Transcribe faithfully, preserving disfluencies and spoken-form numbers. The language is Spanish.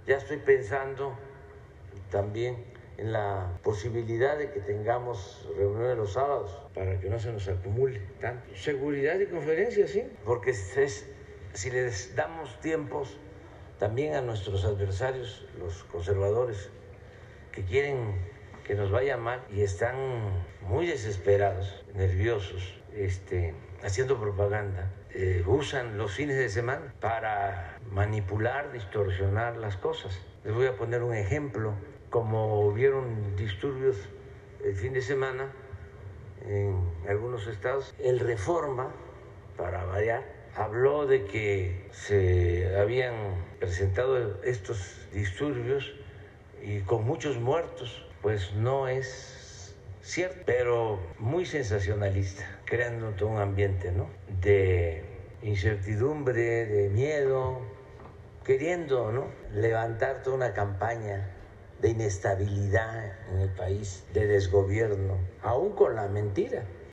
Ya estoy pensando también en la posibilidad de que tengamos reuniones los sábados para que no se nos acumule tanto. Seguridad y conferencias, sí, porque es, si les damos tiempos también a nuestros adversarios, los conservadores, que quieren que nos vaya mal y están muy desesperados, nerviosos, este, haciendo propaganda, eh, usan los fines de semana para manipular, distorsionar las cosas. Les voy a poner un ejemplo. Como hubieron disturbios el fin de semana en algunos estados, el Reforma, para variar, habló de que se habían presentado estos disturbios y con muchos muertos. Pues no es cierto, pero muy sensacionalista, creando todo un ambiente, ¿no?, de incertidumbre, de miedo, queriendo, ¿no?, levantar toda una campaña de inestabilidad en el país, de desgobierno, aún con la mentira.